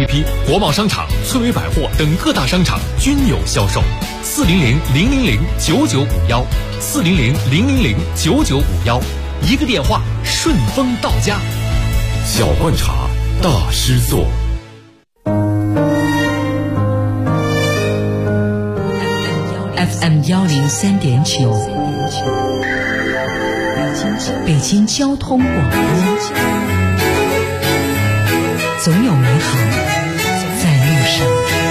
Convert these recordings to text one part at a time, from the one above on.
APP、国贸商场、翠微百货等各大商场均有销售。400-000-9951，400-000-9951，一个电话顺丰到家。 小罐茶，大师做。 FM 103.9，北京交通广播，总有美好在路上。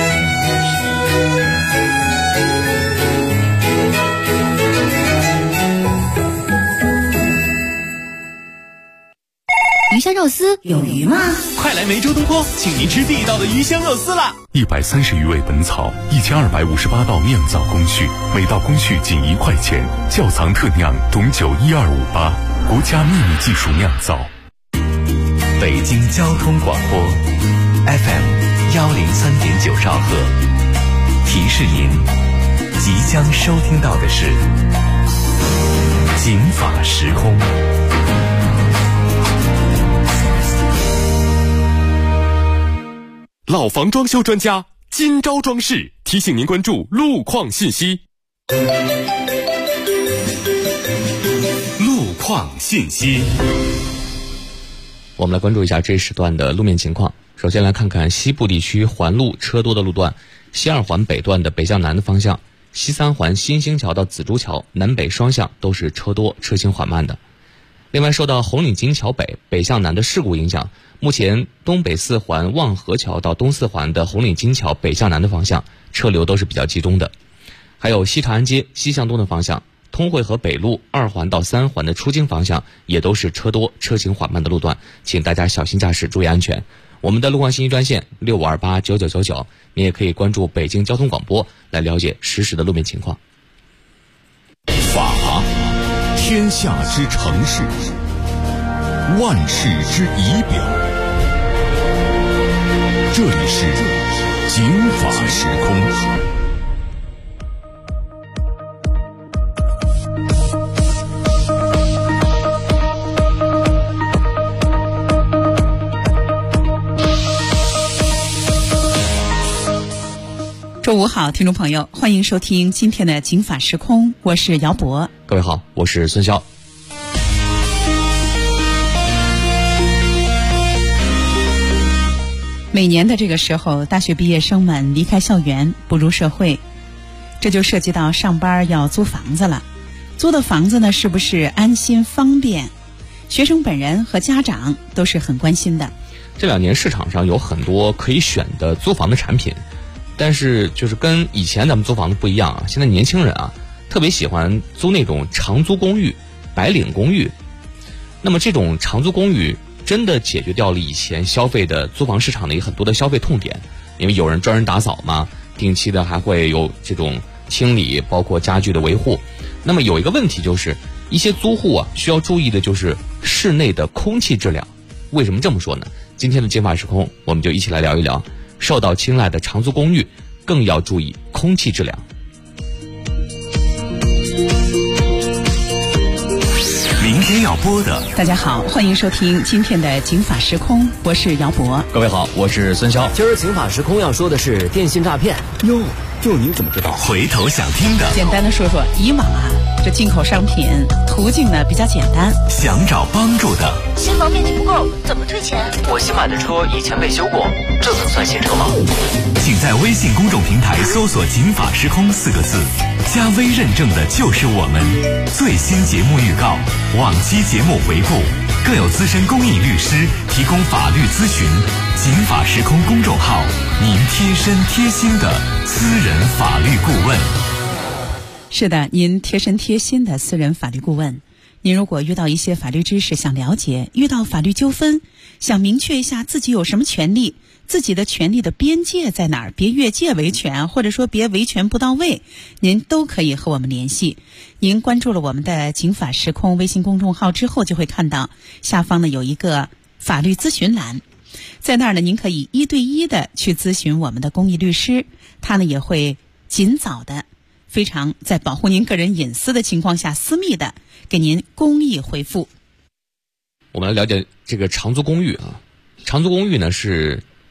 鱼香肉丝有鱼吗？ 快来梅州东坡，请您吃地道的鱼香肉丝啦 ！130余味本草，1258道酿造工序，每道工序仅1块钱，窖藏特酿董酒12588，国家秘密技术酿造。 北京交通广播 FM 103.9兆赫，提示您即将收听到的是警法时空。 老房装修专家金招装饰提醒您关注路况信息。路况信息， 我们来关注一下这一时段的路面情况。首先来看看西部地区环路车多的路段，西二环北段的北向南的方向，西三环新兴桥到紫竹桥南北双向都是车多车行缓慢的。另外，受到红领巾桥北向南的事故影响，目前东北四环望河桥到东四环的红领巾桥北向南的方向车流都是比较集中的。还有西长安街西向东的方向，通惠河北路2环到3环的出京方向也都是车多车行缓慢的路段，请大家小心驾驶，注意安全。我们的路况信息专线65289999，你也可以关注北京交通广播来了解实时的路面情况。 法，天下之城市，万世之仪表。这里是警法时空。 周五好，听众朋友，欢迎收听今天的警法时空，我是姚博。 各位好，我是孙潇。 每年的这个时候，大学毕业生们离开校园步入社会，这就涉及到上班要租房子了。租的房子呢，是不是安心方便？学生本人和家长都是很关心的。 这2年市场上有很多可以选的租房的产品，但是就是跟以前咱们租房子不一样啊，现在年轻人啊特别喜欢租那种长租公寓、白领公寓。那么这种长租公寓真的解决掉了以前消费的租房市场的很多的消费痛点，因为有人专人打扫嘛，定期的还会有这种清理，包括家具的维护。那么有一个问题就是一些租户啊需要注意的就是室内的空气质量。为什么这么说呢？今天的警法时空我们就一起来聊一聊，受到青睐的长租公寓更要注意空气质量。 明天要播的， 大家好，欢迎收听今天的警法时空，我是姚博。 各位好，我是孙潇。 今儿警法时空要说的是电信诈骗。 哟，就你怎么知道？ 回头想听的， 简单的说说，以往啊，这进口商品途径呢比较简单。 想找帮助的， 新房面积不够，怎么退钱？ 我新买的车以前被修过，这能算新车吗？ 请在微信公众平台搜索警法时空4个字，加微认证的就是我们。最新节目预告，往期节目回顾，更有资深公益律师提供法律咨询。警法时空公众号，您贴身贴心的私人法律顾问。 是的，您贴身贴心的私人法律顾问。您如果遇到一些法律知识想了解，遇到法律纠纷想明确一下自己有什么权利，自己的权利的边界在哪儿，别越界维权，或者说别维权不到位，您都可以和我们联系。您关注了我们的警法时空微信公众号之后，就会看到下方呢有一个法律咨询栏，在那儿呢您可以1对1的去咨询我们的公益律师，他呢也会尽早的非常在保护您个人隐私的情况下私密的给您公益回复。 我们来了解这个长租公寓啊。长租公寓呢是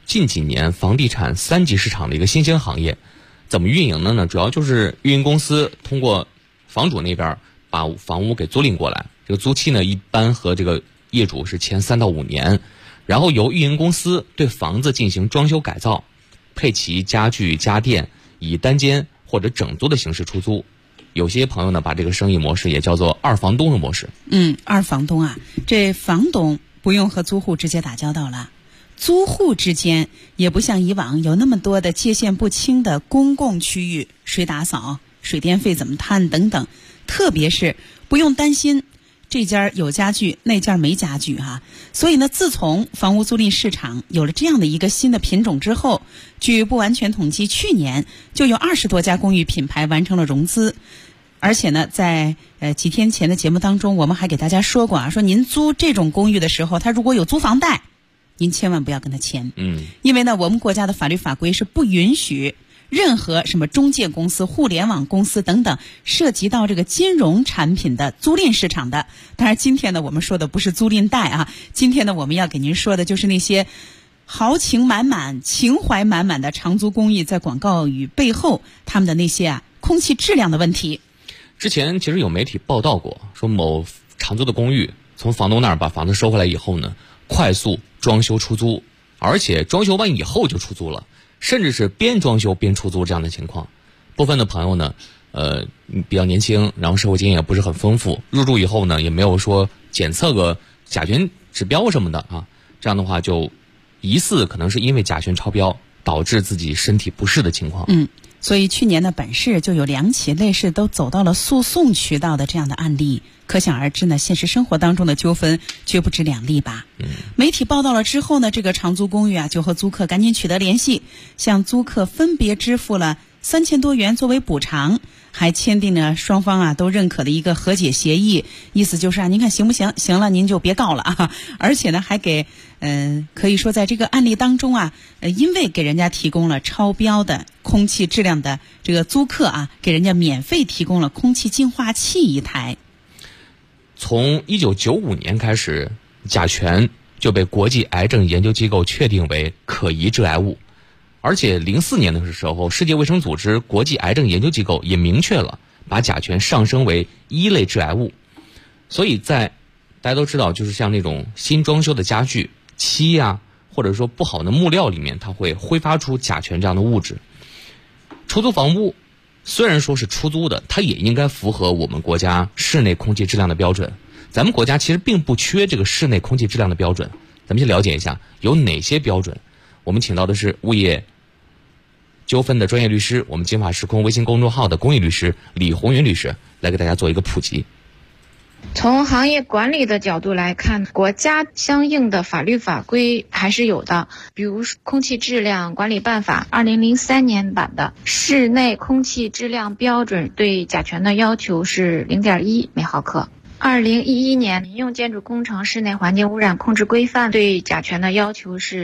近几年房地产3级市场的一个新兴行业。怎么运营的呢？主要就是运营公司通过房主那边把房屋给租赁过来，这个租期呢一般和这个业主是签3到5年，然后由运营公司对房子进行装修改造，配齐家具家电，以单间或者整租的形式出租。有些朋友呢把这个生意模式也叫做二房东的模式。 二房东啊，这房东不用和租户直接打交道了，租户之间也不像以往有那么多的界限不清的公共区域，谁打扫、水电费怎么摊等等，特别是不用担心这家有家具那家没家具哈。所以呢，自从房屋租赁市场有了这样的一个新的品种之后，据不完全统计，去年就有20多家公寓品牌完成了融资。而且呢，在几天前的节目当中，我们还给大家说过啊，说您租这种公寓的时候，他如果有租房贷，您千万不要跟他签。因为呢，我们国家的法律法规是不允许任何什么中介公司、互联网公司等等涉及到这个金融产品的租赁市场的。当然今天呢，我们说的不是租赁贷啊，今天呢，我们要给您说的就是那些豪情满满、情怀满满的长租公寓在广告语背后他们的那些空气质量的问题。 之前其实有媒体报道过，说某长租的公寓从房东那儿把房子收回来以后呢，快速装修出租，而且装修完以后就出租了，甚至是边装修边出租这样的情况。部分的朋友呢比较年轻，然后社会经验也不是很丰富，入住以后呢也没有说检测个甲醛指标什么的啊，这样的话就疑似可能是因为甲醛超标导致自己身体不适的情况。 所以去年呢，本市就有2起类似都走到了诉讼渠道的这样的案例，可想而知呢，现实生活当中的纠纷绝不止2例吧。媒体报道了之后呢，这个长租公寓就和租客赶紧取得联系，向租客分别支付了3000多元作为补偿，还签订了双方都认可的一个和解协议，意思就是您看行不行？行了您就别告了啊！而且呢还给可以说在这个案例当中因为给人家提供了超标的空气质量的这个租客给人家免费提供了空气净化器1台。 从1995年开始，甲醛就被国际癌症研究机构确定为可疑致癌物。而且04年的时候，世界卫生组织国际癌症研究机构也明确了把甲醛上升为1类致癌物。所以在大家都知道，就是像那种新装修的家具漆或者说不好的木料里面，它会挥发出甲醛这样的物质。出租房屋虽然说是出租的，它也应该符合我们国家室内空气质量的标准。咱们国家其实并不缺这个室内空气质量的标准，咱们先了解一下有哪些标准。我们请到的是物业纠纷的专业律师，我们金法时空微信公众号的公益律师李红云律师来给大家做一个普及。 从行业管理的角度来看，国家相应的法律法规还是有的，比如空气质量管理办法2003年版的室内空气质量标准对甲醛的要求是 0.1 每毫克。2011年民用建筑工程室内环境污染控制规范对甲醛的要求是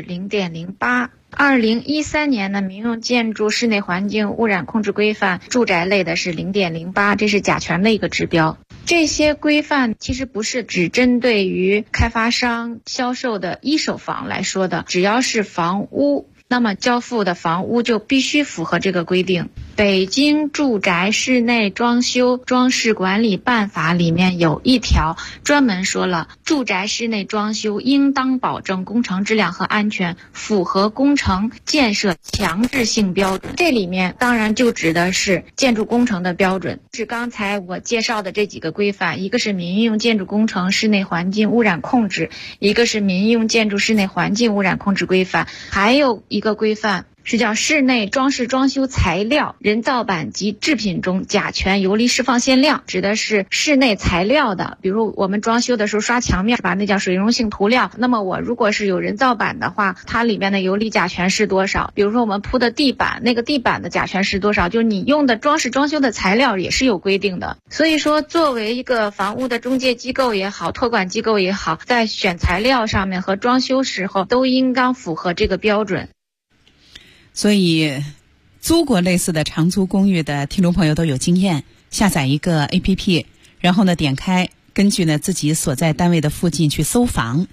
0.08。2013年的民用建筑室内环境污染控制规范住宅类的是 0.08， 这是甲醛的一个指标。这些规范其实不是只针对于开发商销售的一手房来说的，只要是房屋，那么交付的房屋就必须符合这个规定。北京住宅室内装修装饰管理办法里面有一条专门说了，住宅室内装修应当保证工程质量和安全符合工程建设强制性标准。这里面当然就指的是建筑工程的标准，是刚才我介绍的这几个规范，一个是民用建筑工程室内环境污染控制，一个是民用建筑室内环境污染控制规范，还有一个规范是叫室内装饰装修材料、人造板及制品中甲醛游离释放限量，指的是室内材料的，比如我们装修的时候刷墙面是吧，那叫水溶性涂料。那么我如果是有人造板的话，它里面的游离甲醛是多少？比如说我们铺的地板，那个地板的甲醛是多少？就是你用的装饰装修的材料也是有规定的。所以说作为一个房屋的中介机构也好，托管机构也好，在选材料上面和装修时候都应当符合这个标准。 所以租过类似的长租公寓的听众朋友都有经验，下载一个 APP， 然后呢点开，根据呢自己所在单位的附近去搜房，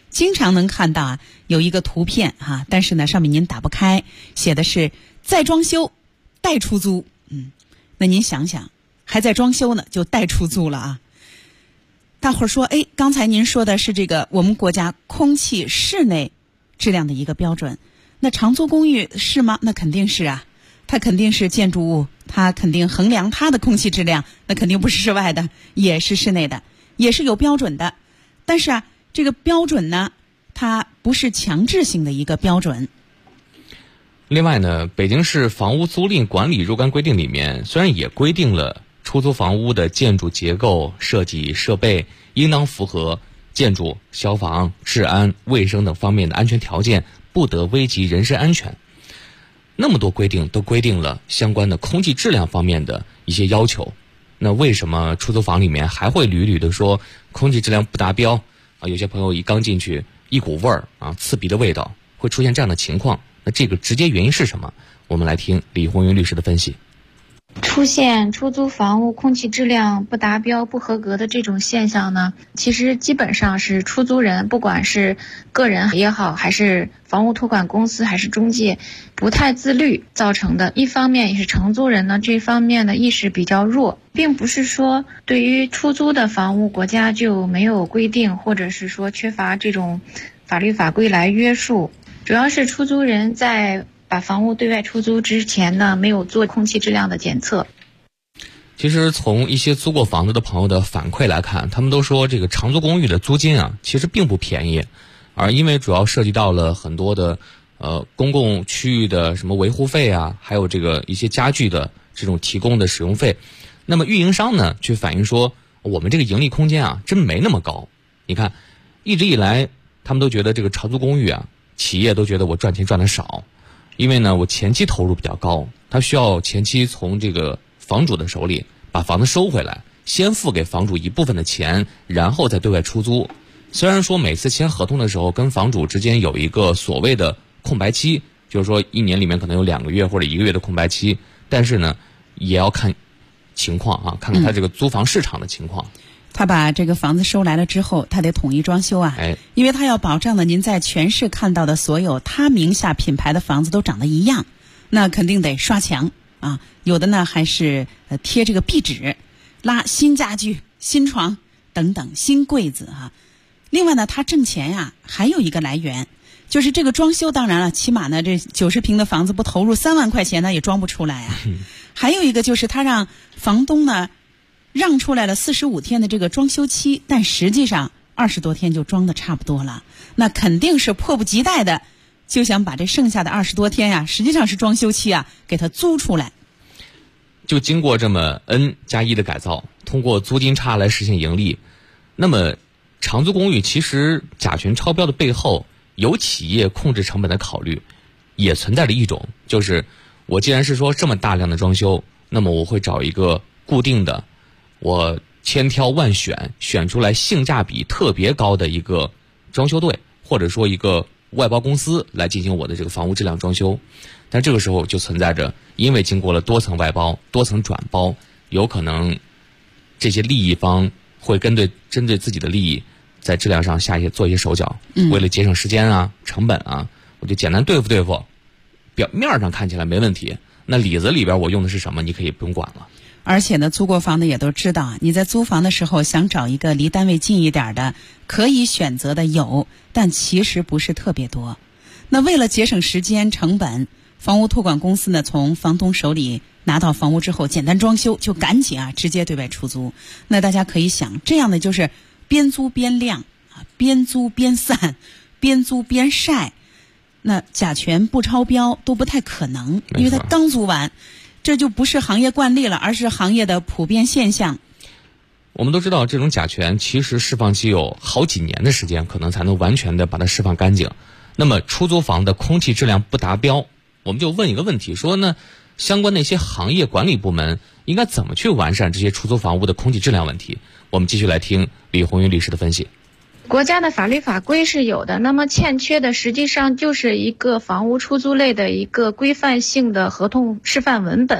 经常能看到有一个图片但是呢上面您打不开，写的是再装修待出租。那您想想，还在装修呢就待出租了大伙儿说，刚才您说的是这个我们国家空气室内质量的一个标准，那长租公寓是吗？那肯定是它肯定是建筑物，它肯定衡量它的空气质量，那肯定不是室外的，也是室内的，也是有标准的。但是这个标准呢，它不是强制性的一个标准。 另外呢，北京市房屋租赁管理若干规定里面虽然也规定了出租房屋的建筑结构、设计、设备应当符合建筑、消防、治安、卫生等方面的安全条件，不得危及人身安全。那么多规定都规定了相关的空气质量方面的一些要求，那为什么出租房里面还会屡屡的说空气质量不达标有些朋友一刚进去一股味儿刺鼻的味道，会出现这样的情况？那这个直接原因是什么？我们来听李红云律师的分析。 出现出租房屋空气质量不达标、不合格的这种现象呢，其实基本上是出租人，不管是个人也好，还是房屋托管公司，还是中介，不太自律造成的。一方面也是承租人呢这方面的意识比较弱，并不是说对于出租的房屋国家就没有规定，或者是说缺乏这种法律法规来约束，主要是出租人在把房屋对外出租之前呢，没有做空气质量的检测。 其实从一些租过房子的朋友的反馈来看，他们都说这个长租公寓的租金其实并不便宜，而因为主要涉及到了很多的公共区域的什么维护费还有这个一些家具的这种提供的使用费，那么运营商呢却反映说我们这个盈利空间真没那么高。你看一直以来他们都觉得这个长租公寓企业都觉得我赚钱赚得少，因为呢我前期投入比较高，他需要前期从这个房主的手里把房子收回来，先付给房主一部分的钱，然后再对外出租。虽然说每次签合同的时候跟房主之间有一个所谓的空白期，就是说一年里面可能有2个月或者1个月的空白期，但是呢也要看情况看看他这个租房市场的情况。 他把这个房子收来了之后，他得统一装修因为他要保障您在全市看到的所有他名下品牌的房子都长得一样，那肯定得刷墙有的呢还是贴这个壁纸，拉新家具、新床等等，新柜子另外呢，他挣钱还有一个来源，就是这个装修，当然了，起码呢这90平的房子不投入3万块钱呢也装不出来还有一个就是他让房东呢让出来了45天的这个装修期，但实际上20多天就装的差不多了，那肯定是迫不及待的就想把这剩下的20多天实际上是装修期给它租出来。 就经过这么 N+1的改造，通过租金差来实现盈利。那么长租公寓其实甲醛超标的背后，有企业控制成本的考虑，也存在着一种，就是我既然是说这么大量的装修，那么我会找一个固定的，我千挑万选，选出来性价比特别高的一个装修队，或者说一个外包公司来进行我的这个房屋质量装修。但这个时候就存在着，因为经过了多层外包、多层转包，有可能这些利益方会针对自己的利益，在质量上做一些手脚，为了节省时间成本我就简单对付，表面上看起来没问题，那里子里边我用的是什么，你可以不用管了。 而且呢，租过房的也都知道，你在租房的时候想找一个离单位近一点的，可以选择的有，但其实不是特别多。那为了节省时间成本，房屋托管公司呢，从房东手里拿到房屋之后，简单装修就赶紧直接对外出租。那大家可以想，这样的就是边租边晾边租边散，边租边晒，那甲醛不超标都不太可能，因为它刚租完，这就不是行业惯例了，而是行业的普遍现象。 我们都知道，这种甲醛其实释放期有好几年的时间，可能才能完全的把它释放干净。那么出租房的空气质量不达标，我们就问一个问题，说呢，相关的一些行业管理部门应该怎么去完善这些出租房屋的空气质量问题？我们继续来听李红云律师的分析。 国家的法律法规是有的，那么欠缺的实际上就是一个房屋出租类的一个规范性的合同示范文本。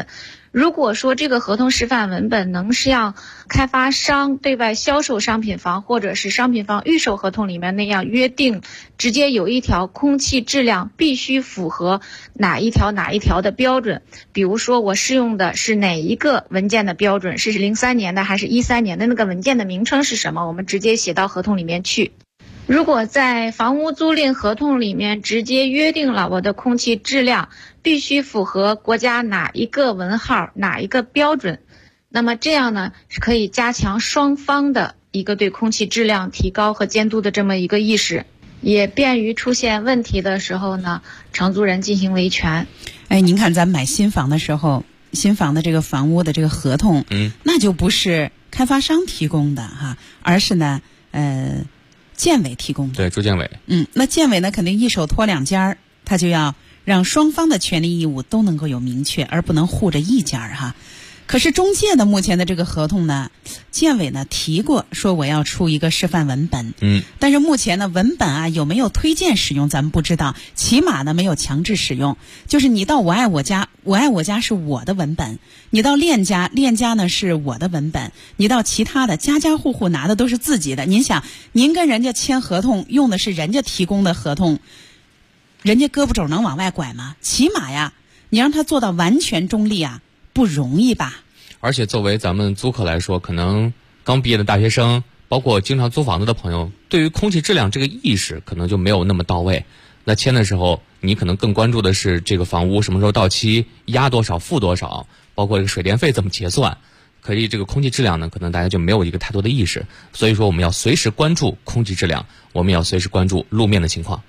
如果说这个合同示范文本能像开发商对外销售商品房或者是商品房预售合同里面那样约定，直接有一条空气质量必须符合哪一条的标准，比如说我适用的是哪一个文件的标准，是03年的还是13年的，那个文件的名称是什么，我们直接写到合同里面去。如果在房屋租赁合同里面直接约定了我的空气质量必须符合国家哪一个文号哪一个标准，那么这样呢是可以加强双方的一个对空气质量提高和监督的这么一个意识，也便于出现问题的时候呢承租人进行维权。 您看咱买新房的时候，新房的这个房屋的这个合同，那就不是开发商提供的哈，而是呢建委提供的。 对，住建委。 那建委呢肯定一手托两家，他就要让双方的权利义务都能够有明确，而不能护着一家哈。可是中介的目前的这个合同呢，建委呢提过说我要出一个示范文本，但是目前呢文本啊有没有推荐使用咱们不知道，起码呢没有强制使用，就是你到我爱我家是我的文本，你到链家呢是我的文本，你到其他的家家户户拿的都是自己的。您想，您跟人家签合同用的是人家提供的合同，人家胳膊肘能往外拐吗？起码呀，你让他做到完全中立啊，不容易吧？ 而且作为咱们租客来说，可能刚毕业的大学生，包括经常租房子的朋友，对于空气质量这个意识可能就没有那么到位。那签的时候，你可能更关注的是这个房屋什么时候到期，押多少付多少，包括这个水电费怎么结算。可是这个空气质量呢，可能大家就没有一个太多的意识。所以说我们要随时关注空气质量，我们要随时关注路面的情况。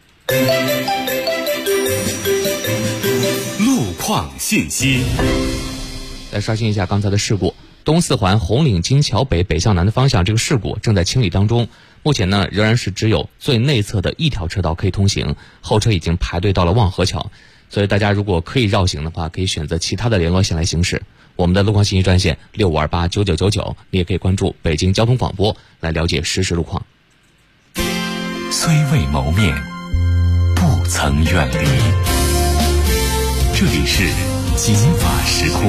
路况信息。 再刷新一下刚才的事故，东四环红岭金桥北北向南的方向，这个事故正在清理当中。目前呢，仍然是只有最内侧的一条车道可以通行，后车已经排队到了望河桥。所以大家如果可以绕行的话，可以选择其他的联络线来行驶。我们的路况信息专线65289999，你也可以关注北京交通广播来了解实时路况。 虽未谋面，不曾远离。这里是金法时空。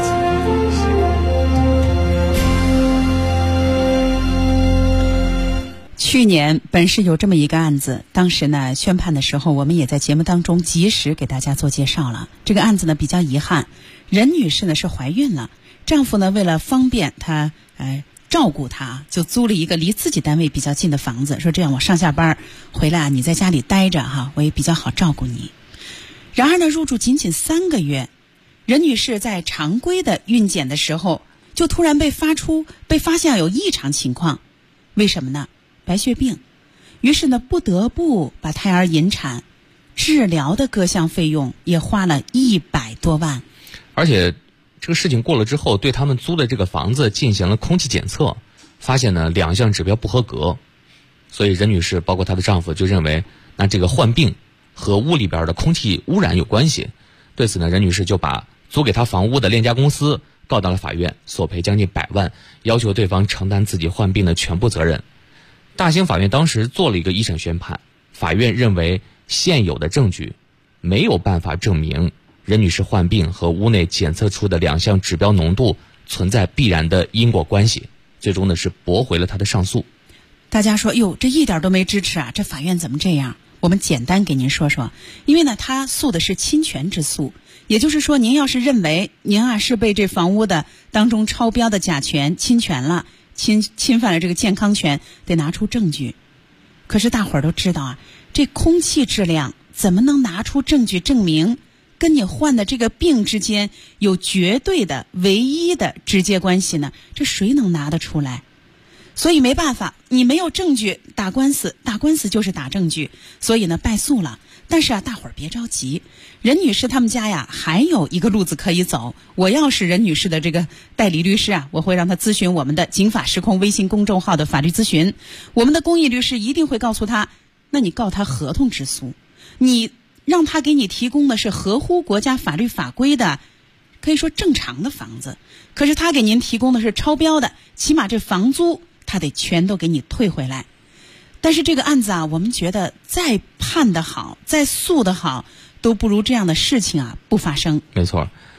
去年本市有这么一个案子，当时呢宣判的时候，我们也在节目当中及时给大家做介绍了。这个案子呢比较遗憾，任女士呢是怀孕了，丈夫呢为了方便她照顾她，就租了一个离自己单位比较近的房子，说这样我上下班回来你在家里待着哈，我也比较好照顾你。然而呢入住仅仅3个月，任女士在常规的孕检的时候，就突然被发现有异常情况。为什么呢？白血病。于是呢不得不把胎儿引产，治疗的各项费用也花了100多万。 而且这个事情过了之后，对他们租的这个房子进行了空气检测，发现呢2项指标不合格。所以任女士包括她的丈夫就认为，那这个患病和屋里边的空气污染有关系。对此呢，任女士就把租给她房屋的链家公司告到了法院，索赔将近100万，要求对方承担自己患病的全部责任。大兴法院当时做了一个一审宣判，法院认为现有的证据没有办法证明任女士患病和屋内检测出的2项指标浓度存在必然的因果关系，最终呢是驳回了她的上诉。 大家说哟，这一点都没支持啊，这法院怎么这样？我们简单给您说说。因为呢他诉的是侵权之诉，也就是说您要是认为您啊是被这房屋的当中超标的甲醛侵权了，侵犯了这个健康权，得拿出证据。可是大伙儿都知道啊，这空气质量怎么能拿出证据证明跟你患的这个病之间有绝对的唯一的直接关系呢？这谁能拿得出来？所以没办法，你没有证据打官司就是打证据，所以呢败诉了。但是啊，大伙儿别着急，任女士他们家呀还有一个路子可以走。我要是任女士的这个代理律师啊，我会让她咨询我们的警法时空微信公众号的法律咨询，我们的公益律师一定会告诉她，那你告她合同之诉，你让她给你提供的是合乎国家法律法规的，可以说正常的房子，可是她给您提供的是超标的，起码这房租她得全都给你退回来。但是这个案子啊，我们觉得再判得好，再诉得好，都不如这样的事情啊不发生。 没错，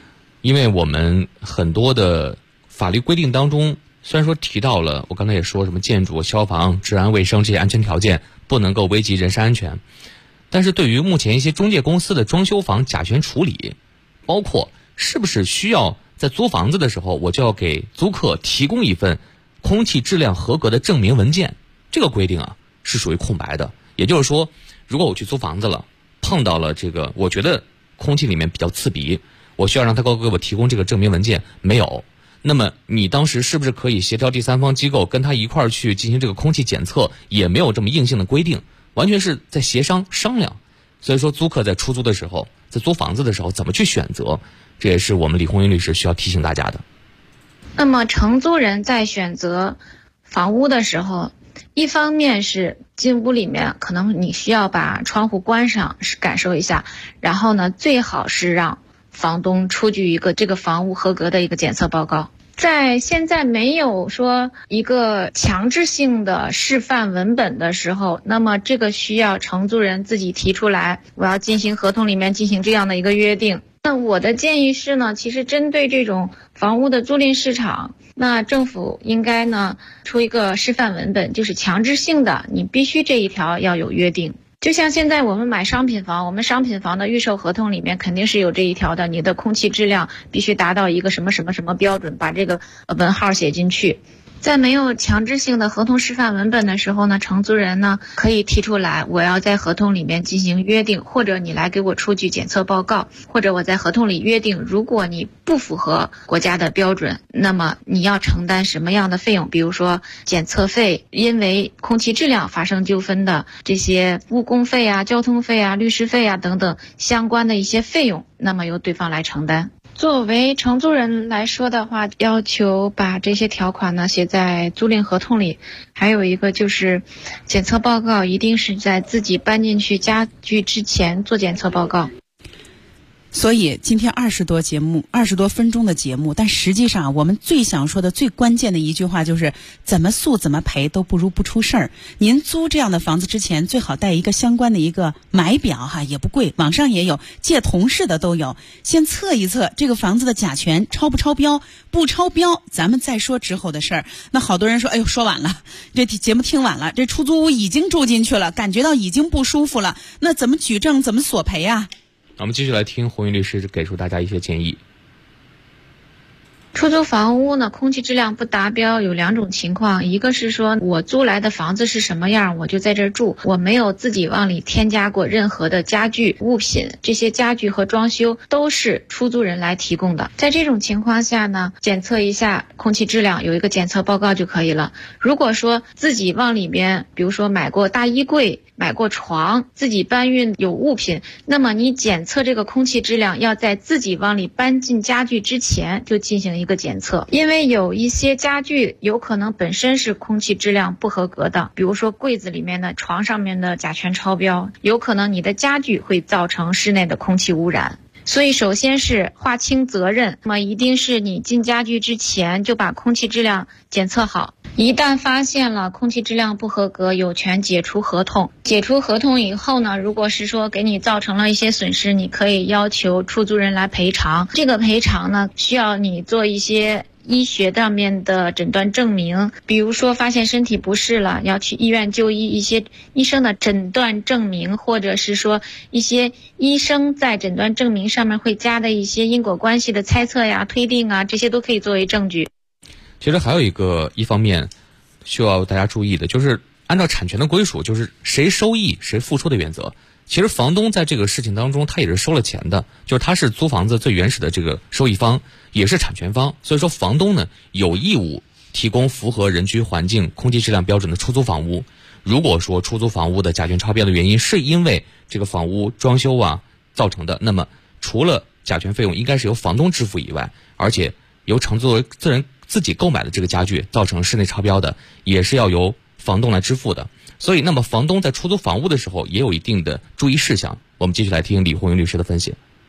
因为我们很多的法律规定当中，虽然说提到了，我刚才也说什么建筑、消防、治安卫生这些安全条件不能够危及人身安全，但是对于目前一些中介公司的装修房甲醛处理，包括是不是需要在租房子的时候我就要给租客提供一份空气质量合格的证明文件，这个规定啊是属于空白的。也就是说，如果我去租房子了，碰到了这个我觉得空气里面比较刺鼻，我需要让他给我提供这个证明文件，没有，那么你当时是不是可以协调第三方机构跟他一块儿去进行这个空气检测，也没有这么硬性的规定，完全是在协商商量。所以说租客在出租的时候，在租房子的时候怎么去选择，这也是我们李红云律师需要提醒大家的。 那么承租人在选择房屋的时候，一方面是进屋里面可能你需要把窗户关上，是感受一下，然后呢最好是让房东出具一个这个房屋合格的一个检测报告。在现在没有说一个强制性的示范文本的时候，那么这个需要承租人自己提出来，我要进行合同里面进行这样的一个约定。那我的建议是呢，其实针对这种房屋的租赁市场，那政府应该呢出一个示范文本，就是强制性的，你必须这一条要有约定。就像现在我们买商品房，我们商品房的预售合同里面肯定是有这一条的，你的空气质量必须达到一个什么什么什么标准，把这个文号写进去。在没有强制性的合同示范文本的时候呢，承租人呢可以提出来，我要在合同里面进行约定，或者你来给我出具检测报告，或者我在合同里约定，如果你不符合国家的标准，那么你要承担什么样的费用，比如说检测费，因为空气质量发生纠纷的这些误工费啊、交通费啊、律师费啊等等相关的一些费用，那么由对方来承担。作为承租人来说的话，要求把这些条款呢写在租赁合同里。还有一个就是检测报告一定是在自己搬进去家具之前做检测报告。 所以今天20多分钟的节目，但实际上我们最想说的最关键的一句话就是怎么诉怎么赔都不如不出事儿。您租这样的房子之前最好带一个相关的一个买表哈，也不贵，网上也有，借同事的都有，先测一测这个房子的甲醛超不超标，不超标咱们再说之后的事儿。那好多人说，哎呦说晚了，这节目听晚了，这出租屋已经住进去了，感觉到已经不舒服了，那怎么举证怎么索赔啊？ 我们继续来听红云律师给出大家一些建议。 出租房屋呢，空气质量不达标有2种情况，一个是说我租来的房子是什么样我就在这儿住，我没有自己往里添加过任何的家具物品，这些家具和装修都是出租人来提供的。在这种情况下呢，检测一下空气质量，有一个检测报告就可以了。如果说自己往里边，比如说买过大衣柜，买过床，自己搬运有物品，那么你检测这个空气质量要在自己往里搬进家具之前就进行一个检测。因为有一些家具有可能本身是空气质量不合格的，比如说柜子里面的、床上面的甲醛超标，有可能你的家具会造成室内的空气污染。所以首先是划清责任，那么一定是你进家具之前就把空气质量检测好，一旦发现了空气质量不合格，有权解除合同。解除合同以后呢，如果是说给你造成了一些损失，你可以要求出租人来赔偿。这个赔偿呢，需要你做一些医学上面的诊断证明，比如说发现身体不适了，要去医院就医，一些医生的诊断证明，或者是说一些医生在诊断证明上面会加的一些因果关系的猜测呀、推定啊，这些都可以作为证据。 其实还有一方面需要大家注意的，就是按照产权的归属，就是谁收益谁付出的原则。其实房东在这个事情当中他也是收了钱的，就是他是租房子最原始的这个收益方，也是产权方，所以说房东呢有义务提供符合人居环境空气质量标准的出租房屋。如果说出租房屋的甲醛超标的原因是因为这个房屋装修啊造成的，那么除了甲醛费用应该是由房东支付以外，而且由承租人自己购买的这个家具造成室内超标的，也是要由房东来支付的。所以那么房东在出租房屋的时候也有一定的注意事项。我们继续来听李红云律师的分析。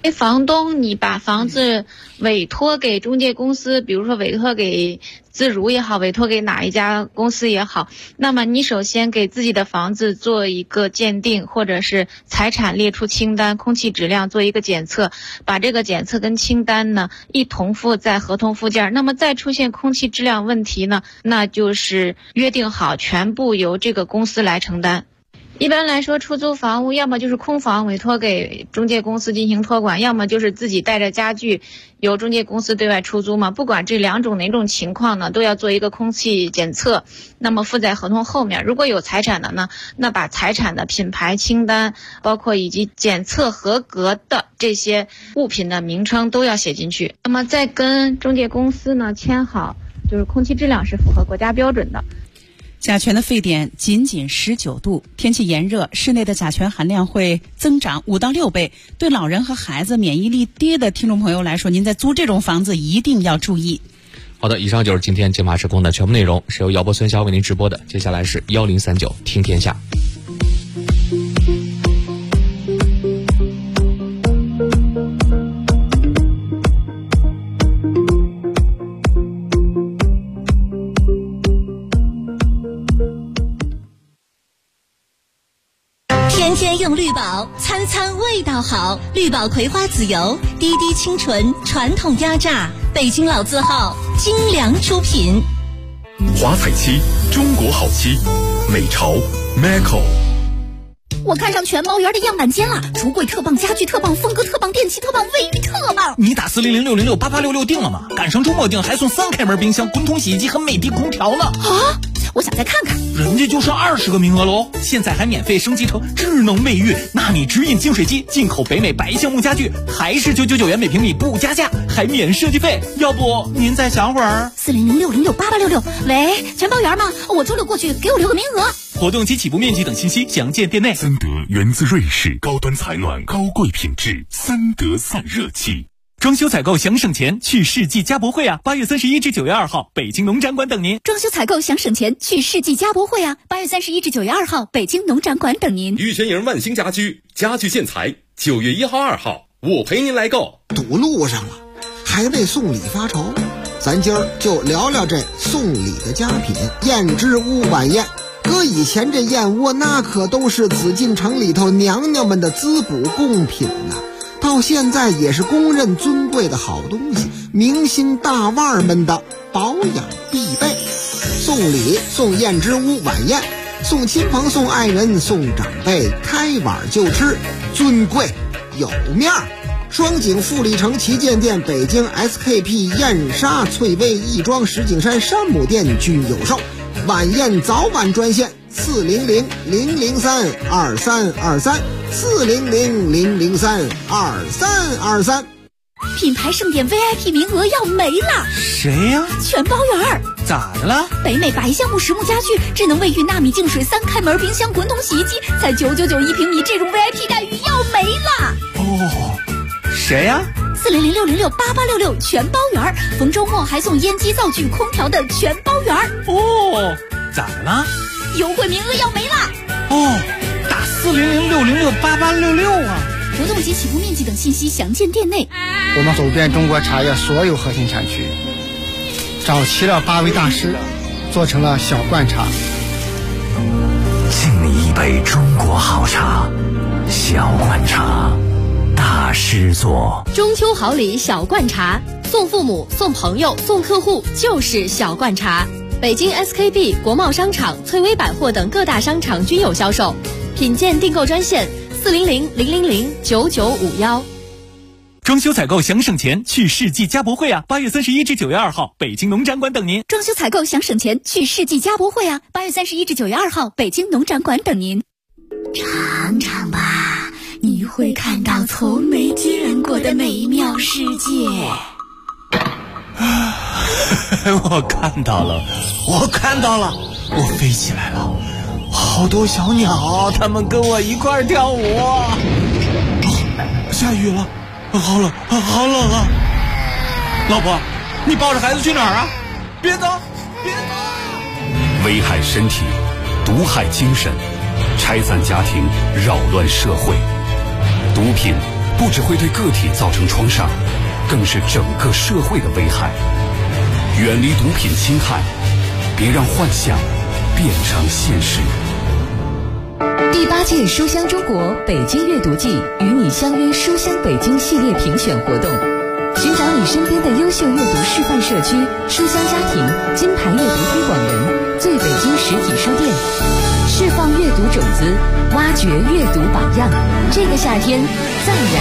房东，你把房子委托给中介公司，比如说委托给自如也好，委托给哪一家公司也好，那么你首先给自己的房子做一个鉴定，或者是财产列出清单，空气质量做一个检测，把这个检测跟清单呢一同附在合同附件。那么再出现空气质量问题呢，那就是约定好全部由这个公司来承担。一般来说，出租房屋要么就是空房委托给中介公司进行托管，要么就是自己带着家具由中介公司对外出租嘛。不管这两种哪种情况呢，都要做一个空气检测，那么附在合同后面。如果有财产的呢，那把财产的品牌清单，包括以及检测合格的这些物品的名称都要写进去。那么再跟中介公司呢签好，就是空气质量是符合国家标准的。 甲醛的沸点仅19度，天气炎热，室内的甲醛含量会增长5到6倍。对老人和孩子免疫力低的听众朋友来说，您在租这种房子一定要注意。 好的，以上就是今天金马时空的全部内容，是由姚波、孙潇为您直播的。接下来是1039听天下。 天天用绿宝，餐餐味道好。绿宝葵花籽油，滴滴清纯，传统压榨，北京老字号，精良出品。 华彩漆，中国好漆，美潮 Maco。 我看上全包园的样板间了，橱柜特棒，家具特棒，风格特棒，电器特棒，卫浴特棒。 你打40060688866订了吗？赶上周末订还送3开门冰箱、滚筒洗衣机和美的空调呢。 啊！我想再看看， 人家就剩20个名额喽！现在还免费升级成智能卫浴，纳米直饮净水机，进口北美白橡木家具，还是999元每平米不加价，还免设计费。要不您再想会儿 ？40060688866。喂，全包园吗？我周6过去，给我留个名额。 活动期起步面积等信息详见店内。 森德源自瑞士，高端采暖，高贵品质，森德散热器。 装修采购想省钱，去世纪家博会啊！8月31至9月2号，北京农展馆等您。 装修采购想省钱，去世纪家博会啊！8月31至9月2号，北京农展馆等您。 玉泉营万兴家居，家具建材，9月1号、2号，我陪您来购。 堵路上了，还为送礼发愁，咱今儿就聊聊这送礼的佳品——燕之屋晚宴。搁以前这燕窝那可都是紫禁城里头娘娘们的滋补贡品呐，到现在也是公认尊贵的好东西，明星大腕们的保养必备。送礼送燕之屋晚宴，送亲朋送爱人送长辈，开碗就吃，尊贵有面儿。双井富力城旗舰店、北京 SKP 燕莎、翠微亦庄、石景山山姆店均有售。晚宴早晚专线400-003-2323，400-003-2323。 品牌盛典 VIP 名额要没了。 谁呀？ 全包园。 咋的了？ 北美白橡木实木家具、智能卫浴、纳米净水、3开门冰箱、滚筒洗衣机，才999一平米，这种 VIP 待遇要没了。 哦，谁呀 ？40060688866全包园，逢周末还送烟机、灶具、空调的全包园。 哦，咋的了？ 优惠名额要没了。 哦，打40060688866啊！ 活动及起步面积等信息详见店内。 我们走遍中国茶叶所有核心产区，找齐了8位大师，做成了小罐茶。 敬你一杯中国好茶，小罐茶。大师座中秋好礼小罐茶，送父母、送朋友、送客户就是小罐茶。北京 SKP、国贸商场、翠微百货等各大商场均有销售。品鉴订购专线400-000-9951。 装修采购想省钱，去世纪家博会啊！8月31至9月2号，北京农展馆等您。 装修采购想省钱，去世纪家博会啊！8月31至9月2号，北京农展馆等您。尝尝吧，你会看到从没见过的美妙世界。 我看到了，我飞起来了，好多小鸟，它们跟我一块跳舞。下雨了，好冷啊！老婆，你抱着孩子去哪儿啊？别走！ 危害身体，毒害精神，拆散家庭，扰乱社会。毒品不不只会对个体造成创伤，更是整个社会的危害。远离毒品侵害，别让幻想变成现实。 第8届书香中国北京阅读季与你相约书香北京系列评选活动，寻找你身边的优秀阅读示范社区、书香家庭、金牌阅读推广人、最北京实体书店，释放阅读种子，挖掘阅读榜样。这个夏天，再燃